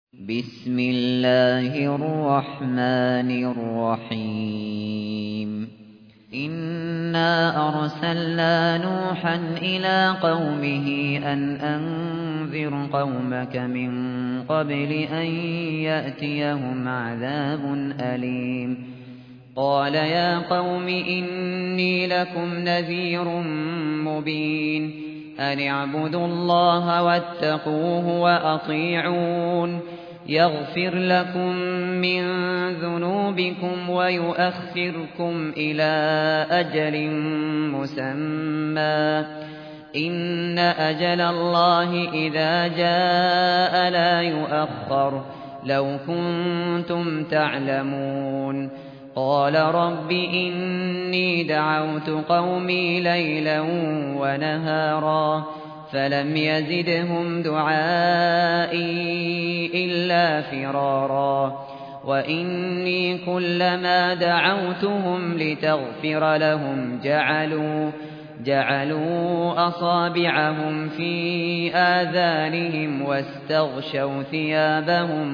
بسم الله الرحمن الرحيم إنا أرسلنا نوحا إلى قومه أن أنذر قومك من قبل أن يأتيهم عذاب أليم قال يا قوم إني لكم نذير مبين أن اعبدوا الله واتقوه وأطيعون يغفر لكم من ذنوبكم ويؤخركم إلى أجل مسمى إن أجل الله إذا جاء لا يؤخر لو كنتم تعلمون قال رب إني دعوت قومي ليلا ونهارا فلم يزدهم دعائي إلا فرارا وإني كلما دعوتهم لتغفر لهم جعلوا أصابعهم في آذانهم واستغشوا ثيابهم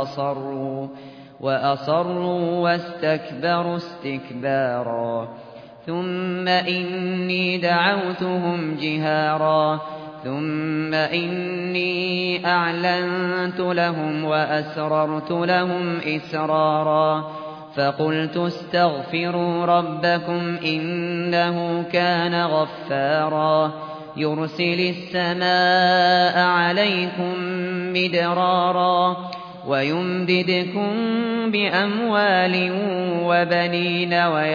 وأصروا واستكبروا استكبارا ثم إني دعوتهم جهارا ثم إني أعلنت لهم وأسررت لهم إسرارا فقلت استغفروا ربكم إنه كان غفارا يرسل السماء عليكم مدرارا ويمددكم بأموال وبنين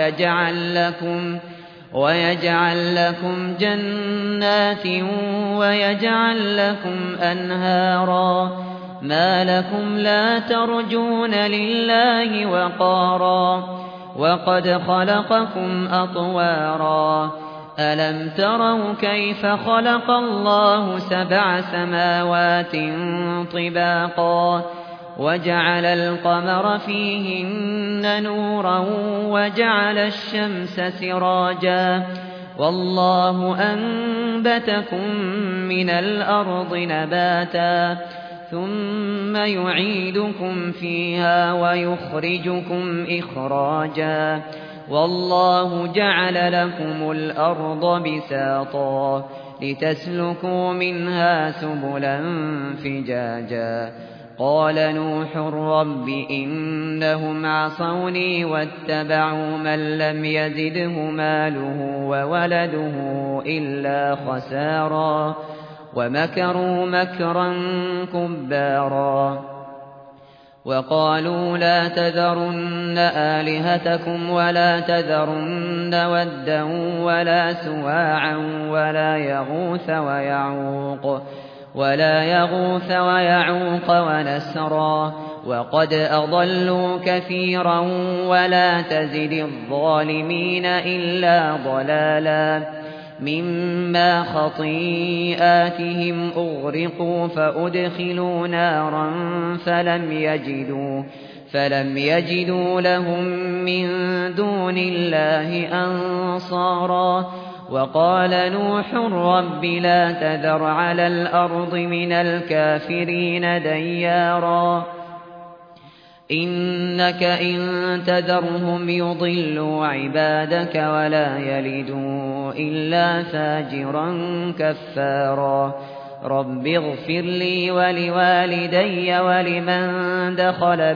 ويجعل لكم جنات ويجعل لكم أنهارا ما لكم لا ترجون لله وقارا وقد خلقكم أطوارا ألم تروا كيف خلق الله 7 سماوات طباقا وجعل القمر فيهن نورا وجعل الشمس سراجا والله أنبتكم من الأرض نباتا ثم يعيدكم فيها ويخرجكم إخراجا والله جعل لكم الأرض بساطا لتسلكوا منها سبلا فجاجا قال نوح رب إنهم عصوني واتبعوا من لم يزده ماله وولده إلا خسارا ومكروا مكرا كبارا وقالوا لا تذرن آلهتكم ولا تذرن ودا ولا سواعا ولا يغوث ويعوق ونسرا وقد أضلوا كثيرا ولا تزد الظالمين إلا ضلالا مما خطيئاتهم أغرقوا فأدخلوا نارا فلم يجدوا لهم من دون الله أنصارا وقال نوح رب لا تذر على الأرض من الكافرين ديارا إنك إن تذرهم يضلوا عبادك ولا يلدوا إلا فاجرا كفارا رب اغفر لي ولوالدي ولمن دخل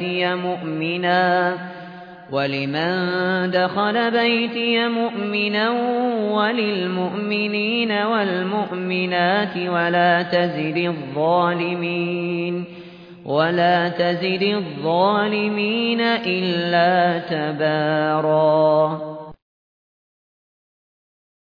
بيتي مؤمنا وللمؤمنين والمؤمنات ولا تزد الظالمين إلا تبارا